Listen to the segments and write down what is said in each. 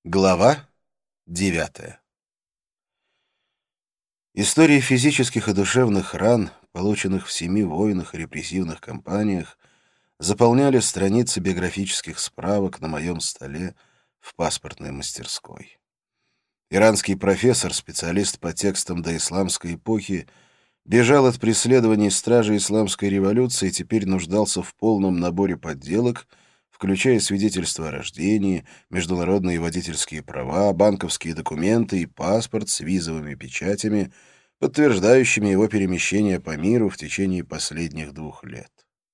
Глава 9. Истории физических и душевных ран, полученных в 7 войнах и репрессивных кампаниях, заполняли страницы биографических справок на моем столе в паспортной мастерской. Иранский профессор, специалист по текстам доисламской эпохи, бежал от преследований стражей исламской революции и теперь нуждался в полном наборе подделок, включая свидетельство о рождении, международные водительские права, банковские документы и паспорт с визовыми печатями, подтверждающими его перемещение по миру в течение последних 2 лет.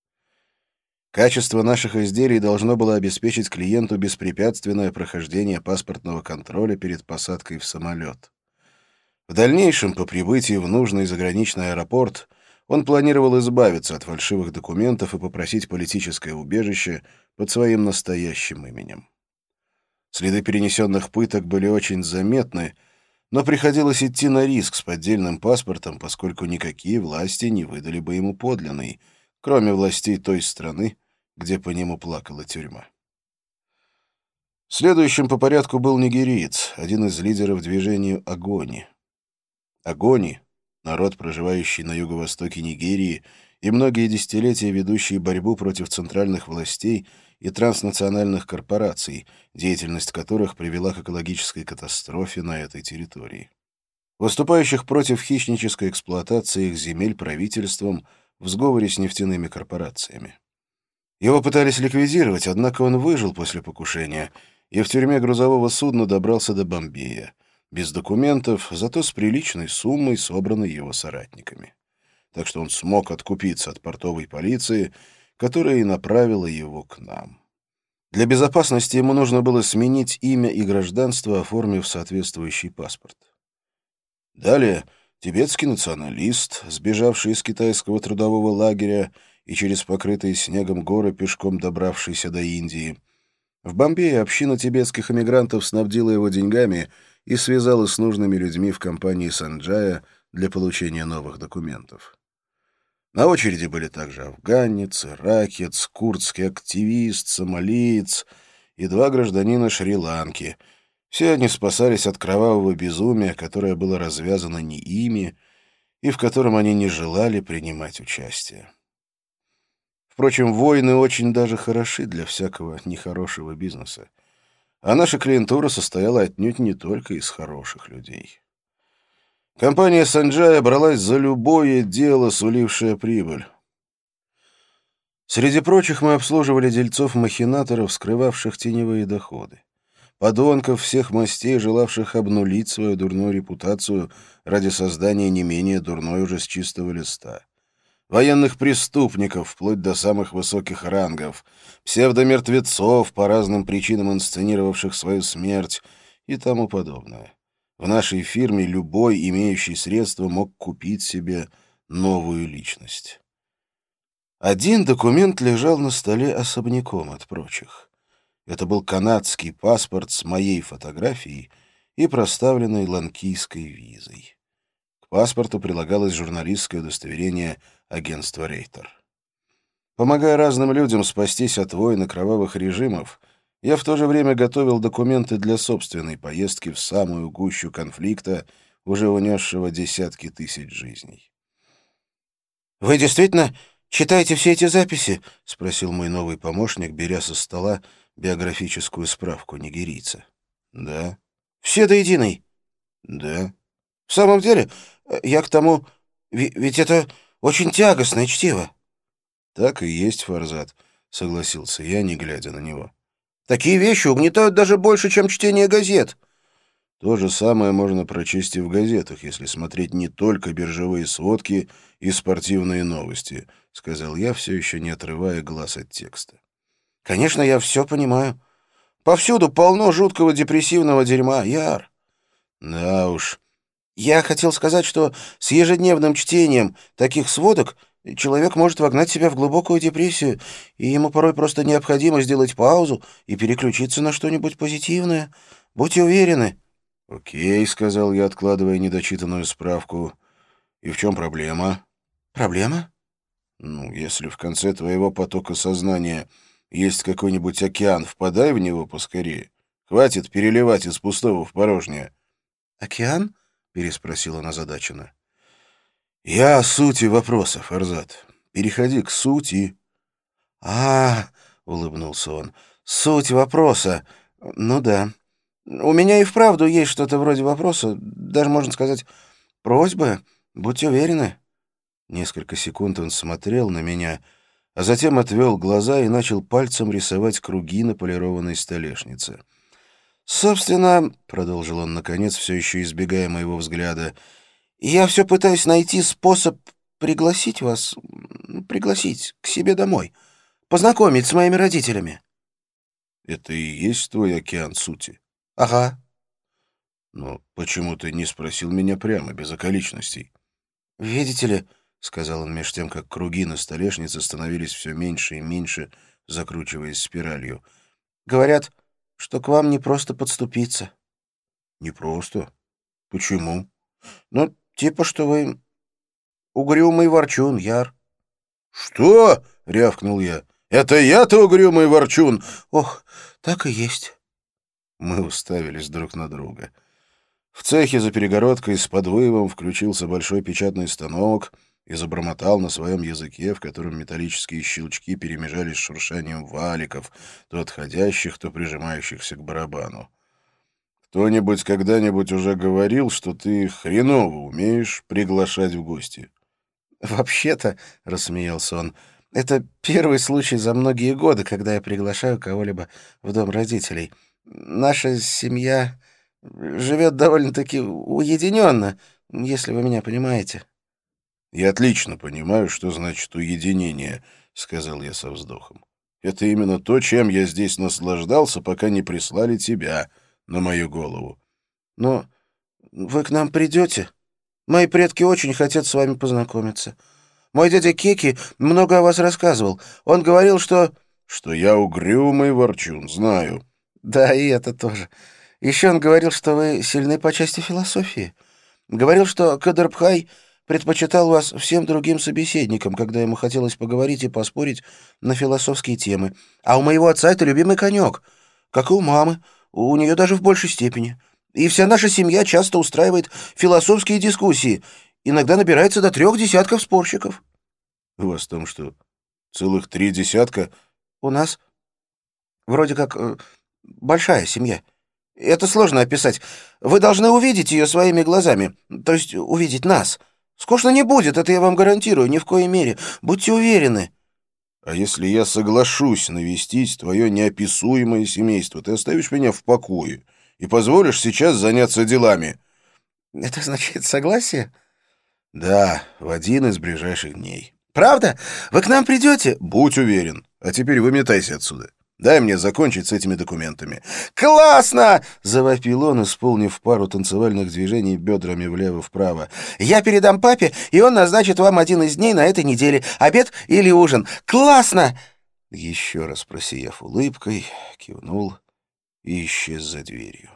Качество наших изделий должно было обеспечить клиенту беспрепятственное прохождение паспортного контроля перед посадкой в самолет. В дальнейшем, по прибытии в нужный заграничный аэропорт, он планировал избавиться от фальшивых документов и попросить политическое убежище под своим настоящим именем. Следы перенесенных пыток были очень заметны, но приходилось идти на риск с поддельным паспортом, поскольку никакие власти не выдали бы ему подлинный, кроме властей той страны, где по нему плакала тюрьма. Следующим по порядку был нигериец, один из лидеров движения «Огони». «Огони» — народ, проживающий на юго-востоке Нигерии и многие десятилетия ведущий борьбу против центральных властей и транснациональных корпораций, деятельность которых привела к экологической катастрофе на этой территории. Выступающих против хищнической эксплуатации их земель правительством в сговоре с нефтяными корпорациями. Его пытались ликвидировать, однако он выжил после покушения и в тюрьме грузового судна добрался до Бомбея, без документов, зато с приличной суммой, собранной его соратниками. Так что он смог откупиться от портовой полиции, которая и направила его к нам. Для безопасности ему нужно было сменить имя и гражданство, оформив соответствующий паспорт. Далее тибетский националист, сбежавший из китайского трудового лагеря и через покрытые снегом горы пешком добравшийся до Индии. В Бомбее община тибетских эмигрантов снабдила его деньгами и связала с нужными людьми в компании Санджая для получения новых документов. На очереди были также афганец, иракец, курдский активист, сомалиец и 2 гражданина Шри-Ланки. Все они спасались от кровавого безумия, которое было развязано не ими и в котором они не желали принимать участие. Впрочем, войны очень даже хороши для всякого нехорошего бизнеса, а наша клиентура состояла отнюдь не только из хороших людей. Компания Санджая бралась за любое дело, сулившее прибыль. Среди прочих мы обслуживали дельцов-махинаторов, скрывавших теневые доходы, подонков всех мастей, желавших обнулить свою дурную репутацию ради создания не менее дурной уже с чистого листа, военных преступников вплоть до самых высоких рангов, псевдомертвецов, по разным причинам инсценировавших свою смерть и тому подобное. В нашей фирме любой, имеющий средства, мог купить себе новую личность. Один документ лежал на столе особняком от прочих. Это был канадский паспорт с моей фотографией и проставленной ланкийской визой. К паспорту прилагалось журналистское удостоверение агентства «Рейтер». Помогая разным людям спастись от войн и кровавых режимов, я в то же время готовил документы для собственной поездки в самую гущу конфликта, уже унесшего десятки тысяч жизней. «Вы действительно читаете все эти записи?» — спросил мой новый помощник, беря со стола биографическую справку нигерийца. «Да». «Все до единой?» «Да». «В самом деле, я к тому... Ведь это очень тягостное чтиво». «Так и есть, Фарзат», — согласился я, не глядя на него. «Такие вещи угнетают даже больше, чем чтение газет». То же самое можно прочесть и в газетах, если смотреть не только биржевые сводки и спортивные новости, — сказал я, все еще не отрывая глаз от текста. «Конечно, я все понимаю. Повсюду полно жуткого депрессивного дерьма, Яр». «Да уж». «Я хотел сказать, что с ежедневным чтением таких сводок человек может вогнать себя в глубокую депрессию, и ему порой просто необходимо сделать паузу и переключиться на что-нибудь позитивное. Будьте уверены». «Окей», — сказал я, откладывая недочитанную справку. «И в чем проблема?» «Проблема?» «Ну, если в конце твоего потока сознания есть какой-нибудь океан, впадай в него поскорее. Хватит переливать из пустого в порожнее». «Океан?» — переспросил он озадаченно. «Я о сути вопроса, Фарзат. Переходи к сути». «А, — улыбнулся он, — суть вопроса. Ну да. У меня и вправду есть что-то вроде вопроса, даже, можно сказать, просьбы. Будьте уверены». Несколько секунд он смотрел на меня, а затем отвел глаза и начал пальцем рисовать круги на полированной столешнице. «Собственно, — продолжил он наконец, все еще избегая моего взгляда, — я все пытаюсь найти способ пригласить вас, пригласить к себе домой, познакомить с моими родителями». Это и есть твой океан сути? «Ага. Но почему ты не спросил меня прямо, без околичностей? Видите ли, — сказал он меж тем, как круги на столешнице становились все меньше и меньше, закручиваясь спиралью, — говорят, что к вам не просто подступиться». Не просто. Почему? «Ну, типа, что вы угрюмый ворчун, Яр». Что? Рявкнул я. Это я-то угрюмый ворчун? «Ох, так и есть». Мы уставились друг на друга. В цехе за перегородкой с подвывом включился большой печатный станок и забормотал на своем языке, в котором металлические щелчки перемежались с шуршанием валиков, то отходящих, то прижимающихся к барабану. «Кто-нибудь когда-нибудь уже говорил, что ты хреново умеешь приглашать в гости?» «Вообще-то, — рассмеялся он, — это первый случай за многие годы, когда я приглашаю кого-либо в дом родителей. Наша семья живет довольно-таки уединенно, если вы меня понимаете». «Я отлично понимаю, что значит уединение», — сказал я со вздохом. «Это именно то, чем я здесь наслаждался, пока не прислали тебя на мою голову». «Но вы к нам придете? Мои предки очень хотят с вами познакомиться. Мой дядя Кеки много о вас рассказывал. Он говорил, что...» «Что я угрюмый ворчун, знаю». «Да, и это тоже. Еще он говорил, что вы сильны по части философии. Говорил, что Кадрбхай предпочитал вас всем другим собеседникам, когда ему хотелось поговорить и поспорить на философские темы. А у моего отца это любимый конек, как и у мамы, у нее даже в большей степени. И вся наша семья часто устраивает философские дискуссии. Иногда набирается до 3 десятков спорщиков». «У вас там что, целых 3 десятка?» «У нас вроде как большая семья. Это сложно описать. Вы должны увидеть ее своими глазами, то есть увидеть нас. Скучно не будет, это я вам гарантирую, ни в коей мере. Будьте уверены». «А если я соглашусь навестить твое неописуемое семейство, ты оставишь меня в покое и позволишь сейчас заняться делами?» «Это значит согласие?» «Да, в один из ближайших дней». «Правда? Вы к нам придете?» «Будь уверен. А теперь выметайся отсюда. Дай мне закончить с этими документами». «Классно!» — завопил он, исполнив пару танцевальных движений бедрами влево-вправо. «Я передам папе, и он назначит вам один из дней на этой неделе, обед или ужин. Классно!» Еще раз просияв улыбкой, кивнул и исчез за дверью.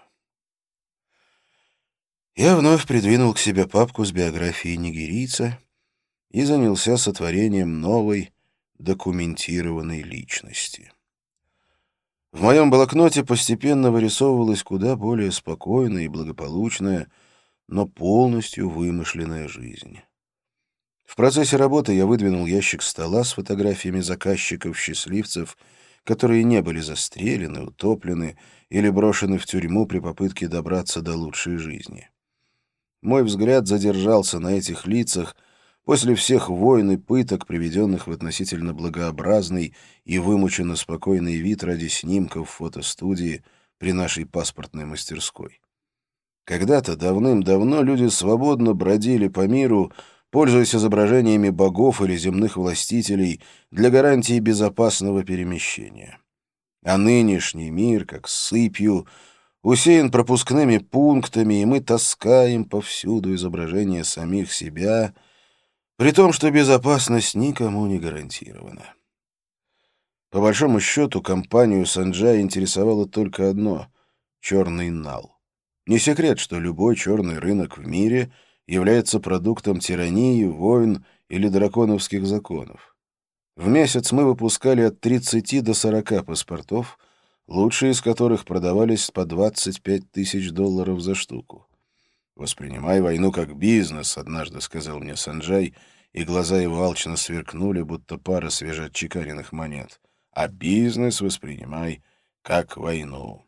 Я вновь придвинул к себе папку с биографией нигерийца и занялся сотворением новой документированной личности. В моем блокноте постепенно вырисовывалась куда более спокойная и благополучная, но полностью вымышленная жизнь. В процессе работы я выдвинул ящик стола с фотографиями заказчиков-счастливцев, которые не были застрелены, утоплены или брошены в тюрьму при попытке добраться до лучшей жизни. Мой взгляд задержался на этих лицах после всех войн и пыток, приведенных в относительно благообразный и вымученно спокойный вид ради снимков в фотостудии при нашей паспортной мастерской. Когда-то давным-давно люди свободно бродили по миру, пользуясь изображениями богов или земных властителей для гарантии безопасного перемещения. А нынешний мир, как сыпью, усеян пропускными пунктами, и мы таскаем повсюду изображения самих себя, при том, что безопасность никому не гарантирована. По большому счету, компанию Санджай интересовало только одно — черный нал. Не секрет, что любой черный рынок в мире является продуктом тирании, войн или драконовских законов. В месяц мы выпускали от 30 до 40 паспортов, лучшие из которых продавались по $25 000 за штуку. «Воспринимай войну как бизнес», — однажды сказал мне Санджай, и глаза его алчно сверкнули, будто пара свежеотчеканенных монет. «А бизнес воспринимай как войну».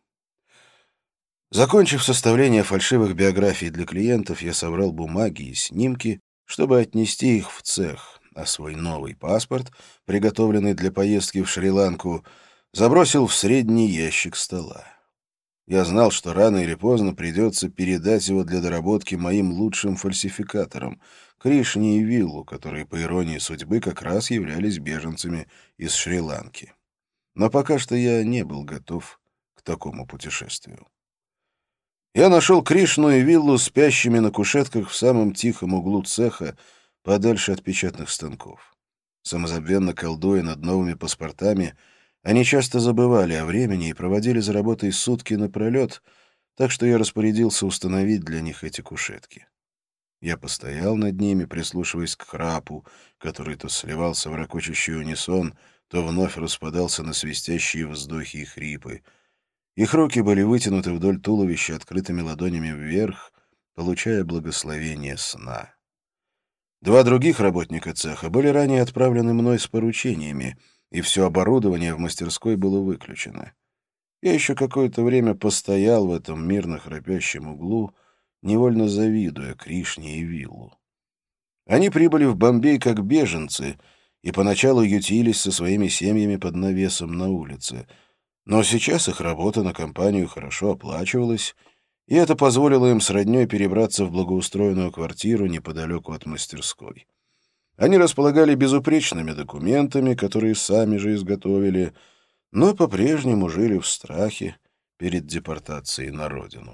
Закончив составление фальшивых биографий для клиентов, я собрал бумаги и снимки, чтобы отнести их в цех, а свой новый паспорт, приготовленный для поездки в Шри-Ланку, забросил в средний ящик стола. Я знал, что рано или поздно придется передать его для доработки моим лучшим фальсификаторам, Кришне и Виллу, которые, по иронии судьбы, как раз являлись беженцами из Шри-Ланки. Но пока что я не был готов к такому путешествию. Я нашел Кришну и Виллу спящими на кушетках в самом тихом углу цеха, подальше от печатных станков. Самозабвенно колдуя над новыми паспортами, они часто забывали о времени и проводили за работой сутки напролет, так что я распорядился установить для них эти кушетки. Я постоял над ними, прислушиваясь к храпу, который то сливался в ракочущий унисон, то вновь распадался на свистящие вздохи и хрипы. Их руки были вытянуты вдоль туловища открытыми ладонями вверх, получая благословение сна. Два других работника цеха были ранее отправлены мной с поручениями, и все оборудование в мастерской было выключено. Я еще какое-то время постоял в этом мирно храпящем углу, невольно завидуя Кришне и Виллу. Они прибыли в Бомбей как беженцы и поначалу ютились со своими семьями под навесом на улице, но сейчас их работа на компанию хорошо оплачивалась, и это позволило им с роднёй перебраться в благоустроенную квартиру неподалеку от мастерской. Они располагали безупречными документами, которые сами же изготовили, но по-прежнему жили в страхе перед депортацией на родину.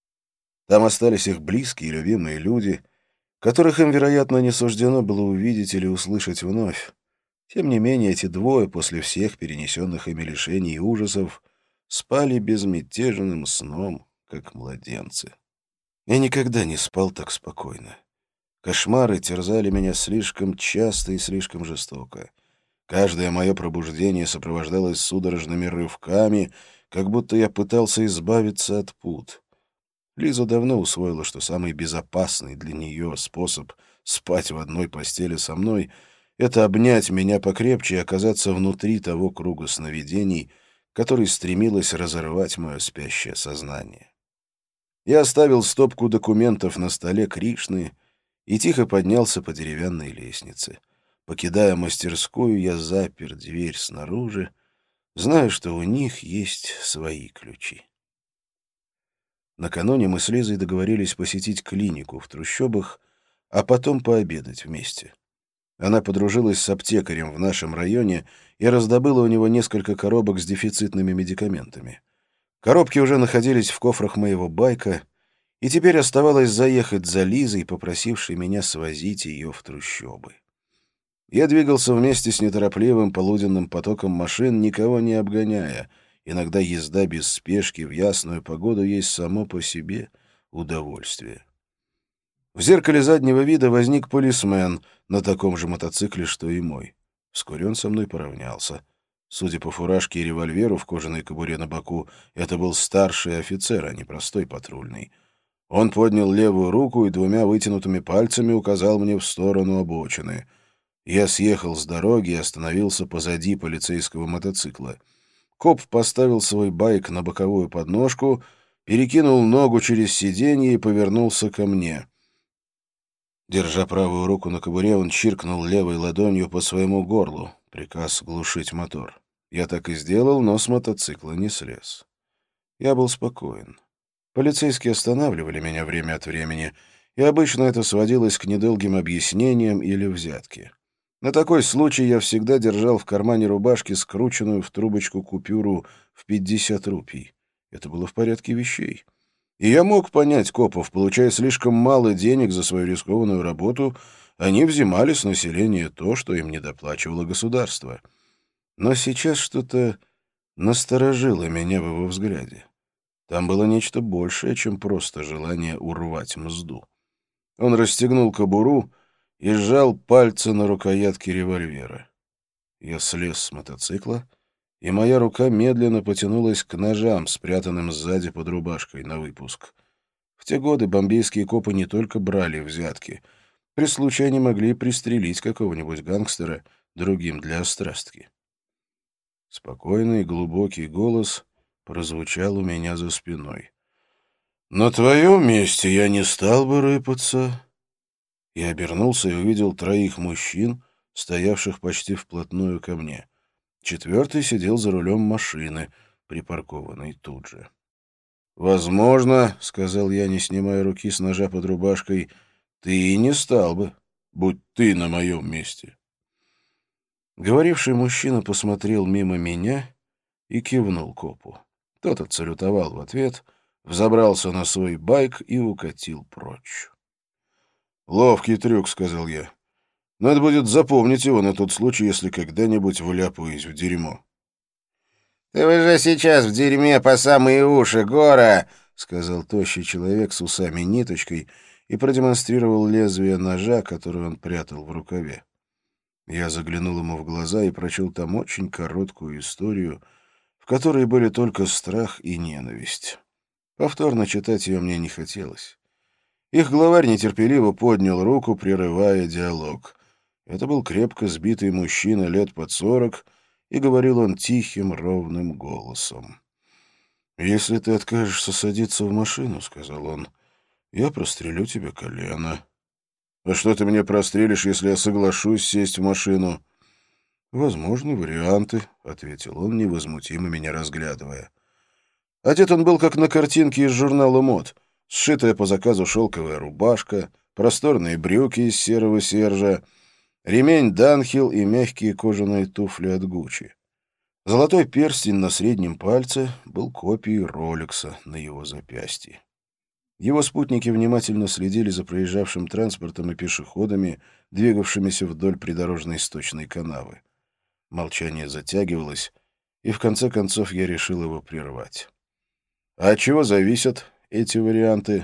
Там остались их близкие и любимые люди, которых им, вероятно, не суждено было увидеть или услышать вновь. Тем не менее, эти двое, после всех перенесенных ими лишений и ужасов, спали безмятежным сном, как младенцы. Я никогда не спал так спокойно. Кошмары терзали меня слишком часто и слишком жестоко. Каждое мое пробуждение сопровождалось судорожными рывками, как будто я пытался избавиться от пут. Лиза давно усвоила, что самый безопасный для нее способ спать в одной постели со мной — это обнять меня покрепче и оказаться внутри того круга сновидений, который стремилось разорвать мое спящее сознание. Я оставил стопку документов на столе Кришны и тихо поднялся по деревянной лестнице. Покидая мастерскую, я запер дверь снаружи, зная, что у них есть свои ключи. Накануне мы с Лизой договорились посетить клинику в трущобах, а потом пообедать вместе. Она подружилась с аптекарем в нашем районе и раздобыла у него несколько коробок с дефицитными медикаментами. Коробки уже находились в кофрах моего байка, и теперь оставалось заехать за Лизой, попросившей меня свозить ее в трущобы. Я двигался вместе с неторопливым полуденным потоком машин, никого не обгоняя. Иногда езда без спешки в ясную погоду есть само по себе удовольствие. В зеркале заднего вида возник полисмен на таком же мотоцикле, что и мой. Вскоре он со мной поравнялся. Судя по фуражке и револьверу в кожаной кобуре на боку, это был старший офицер, а не простой патрульный. Он поднял левую руку и двумя вытянутыми пальцами указал мне в сторону обочины. Я съехал с дороги и остановился позади полицейского мотоцикла. Коп поставил свой байк на боковую подножку, перекинул ногу через сиденье и повернулся ко мне. Держа правую руку на кобуре, он чиркнул левой ладонью по своему горлу. Приказ глушить мотор. Я так и сделал, но с мотоцикла не слез. Я был спокоен. Полицейские останавливали меня время от времени, и обычно это сводилось к недолгим объяснениям или взятке. На такой случай я всегда держал в кармане рубашки скрученную в трубочку купюру в 50 рупий. Это было в порядке вещей. И я мог понять копов, получая слишком мало денег за свою рискованную работу, они взимали с населения то, что им недоплачивало государство. Но сейчас что-то насторожило меня в его взгляде. Там было нечто большее, чем просто желание урвать мзду. Он расстегнул кобуру и сжал пальцы на рукоятке револьвера. Я слез с мотоцикла и моя рука медленно потянулась к ножам, спрятанным сзади под рубашкой, на выпуск. В те годы бомбейские копы не только брали взятки. При случае они могли пристрелить какого-нибудь гангстера другим для острастки. Спокойный глубокий голос прозвучал у меня за спиной. «На твоем месте я не стал бы рыпаться». Я обернулся и увидел 3 мужчин, стоявших почти вплотную ко мне. 4-й сидел за рулем машины, припаркованной тут же. «Возможно, — сказал я, не снимая руки с ножа под рубашкой, — ты и не стал бы, будь ты на моем месте». Говоривший мужчина посмотрел мимо меня и кивнул копу. Тот отсалютовал в ответ, взобрался на свой байк и укатил прочь. «Ловкий трюк», — сказал я. «Надо будет запомнить его на тот случай, если когда-нибудь вляпаюсь в дерьмо». «Ты уже сейчас в дерьме по самые уши, Гора!» — сказал тощий человек с усами-ниточкой и продемонстрировал лезвие ножа, которое он прятал в рукаве. Я заглянул ему в глаза и прочел там очень короткую историю, в которой были только страх и ненависть. Повторно читать ее мне не хотелось. Их главарь нетерпеливо поднял руку, прерывая диалог. Это был крепко сбитый мужчина лет под 40, и говорил он тихим, ровным голосом. «Если ты откажешься садиться в машину, — сказал он, — я прострелю тебе колено». «А что ты мне прострелишь, если я соглашусь сесть в машину?» «Возможны варианты», — ответил он, невозмутимо меня разглядывая. Одет он был как на картинке из журнала мод. Сшитая по заказу шелковая рубашка, просторные брюки из серого сержа, ремень Данхил и мягкие кожаные туфли от Гуччи. Золотой перстень на среднем пальце был копией Ролекса на его запястье. Его спутники внимательно следили за проезжавшим транспортом и пешеходами, двигавшимися вдоль придорожной сточной канавы. Молчание затягивалось, и в конце концов я решил его прервать. «А от чего зависят эти варианты?»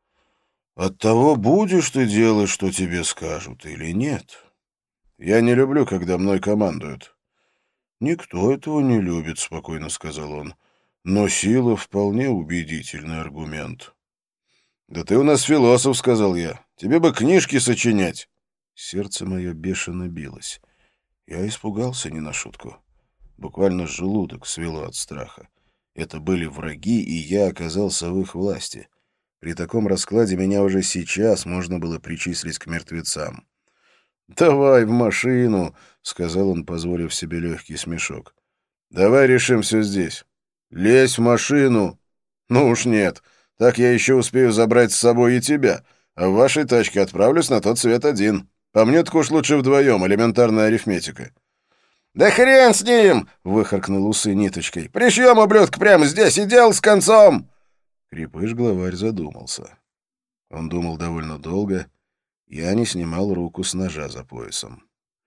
«От того, будешь ты делать, что тебе скажут, или нет. Я не люблю, когда мной командуют». «Никто этого не любит», — спокойно сказал он. «Но сила — вполне убедительный аргумент». «Да ты у нас философ», — сказал я. «Тебе бы книжки сочинять». Сердце мое бешено билось. Я испугался не на шутку. Буквально желудок свело от страха. Это были враги, и я оказался в их власти. При таком раскладе меня уже сейчас можно было причислить к мертвецам. «Давай в машину», — сказал он, позволив себе легкий смешок. «Давай решим все здесь. Лезь в машину». «Ну уж нет. Так я еще успею забрать с собой и тебя, а в вашей тачке отправлюсь на тот свет один. По мне так уж лучше вдвоем, элементарная арифметика». «Да хрен с ним!» — выхаркнул усы ниточкой. «Пришьем, ублюдка, прямо здесь и дел с концом!» Крепыш-главарь задумался. Он думал довольно долго. Я не снимал руку с ножа за поясом.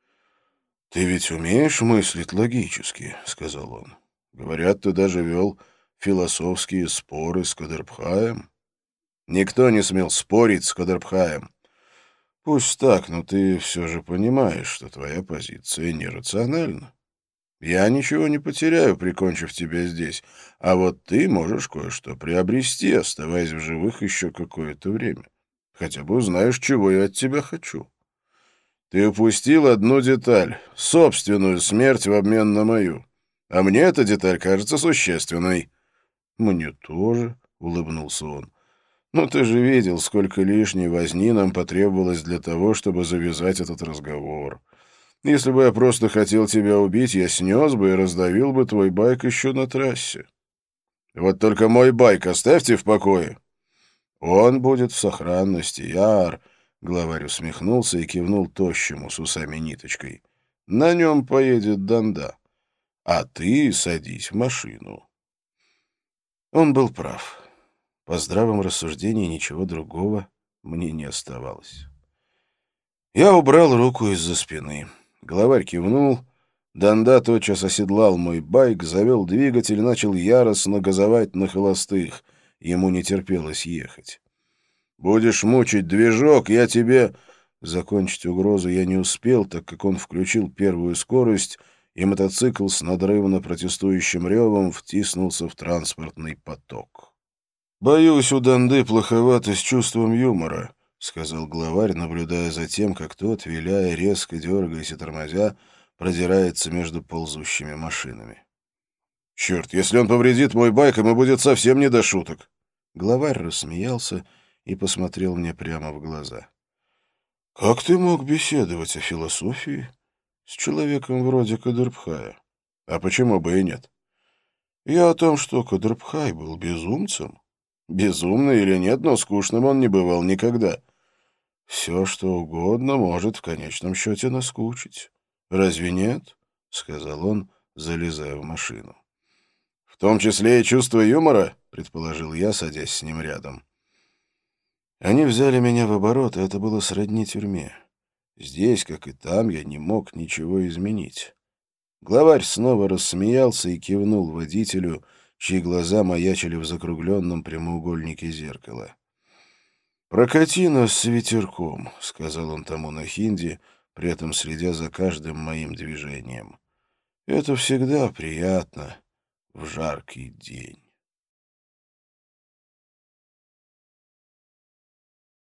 «Ты ведь умеешь мыслить логически», — сказал он. «Говорят, ты даже вел философские споры с Кадрбхаем». «Никто не смел спорить с Кадрбхаем». «Пусть так, но ты все же понимаешь, что твоя позиция нерациональна. Я ничего не потеряю, прикончив тебя здесь, а вот ты можешь кое-что приобрести, оставаясь в живых еще какое-то время. Хотя бы узнаешь, чего я от тебя хочу. Ты упустил одну деталь — собственную смерть в обмен на мою. А мне эта деталь кажется существенной». «Мне тоже», — улыбнулся он. «Но ты же видел, сколько лишней возни нам потребовалось для того, чтобы завязать этот разговор. Если бы я просто хотел тебя убить, я снес бы и раздавил бы твой байк еще на трассе. Вот только мой байк оставьте в покое». «Он будет в сохранности, Яр», — главарь усмехнулся и кивнул тощему с усами-ниточкой. «На нем поедет Данда, а ты садись в машину». Он был прав. По здравому рассуждению ничего другого мне не оставалось. Я убрал руку из-за спины. Главарь кивнул. Данда тотчас оседлал мой байк, завел двигатель и начал яростно газовать на холостых. Ему не терпелось ехать. «Будешь мучить движок, я тебе...» Закончить угрозу я не успел, так как он включил первую скорость и мотоцикл с надрывно протестующим ревом втиснулся в транспортный поток. «Боюсь, у Данды плоховато с чувством юмора», — сказал главарь, наблюдая за тем, как тот, виляя, резко дергаясь и тормозя, продирается между ползущими машинами. «Черт, если он повредит мой байк, ему будет совсем не до шуток». Главарь рассмеялся и посмотрел мне прямо в глаза. «Как ты мог беседовать о философии с человеком вроде Кадрбхая? А почему бы и нет? Я о том, что Кадрбхай был безумцем. Безумный или нет, но скучным он не бывал никогда. Все, что угодно, может в конечном счете наскучить. Разве нет?» — сказал он, залезая в машину. «В том числе и чувство юмора?» — предположил я, садясь с ним рядом. Они взяли меня в оборот, и это было сродни тюрьме. Здесь, как и там, я не мог ничего изменить. Главарь снова рассмеялся и кивнул водителю, чьи глаза маячили в закругленном прямоугольнике зеркала. «Прокати нас с ветерком», — сказал он тому на хинди, при этом следя за каждым моим движением. «Это всегда приятно в жаркий день».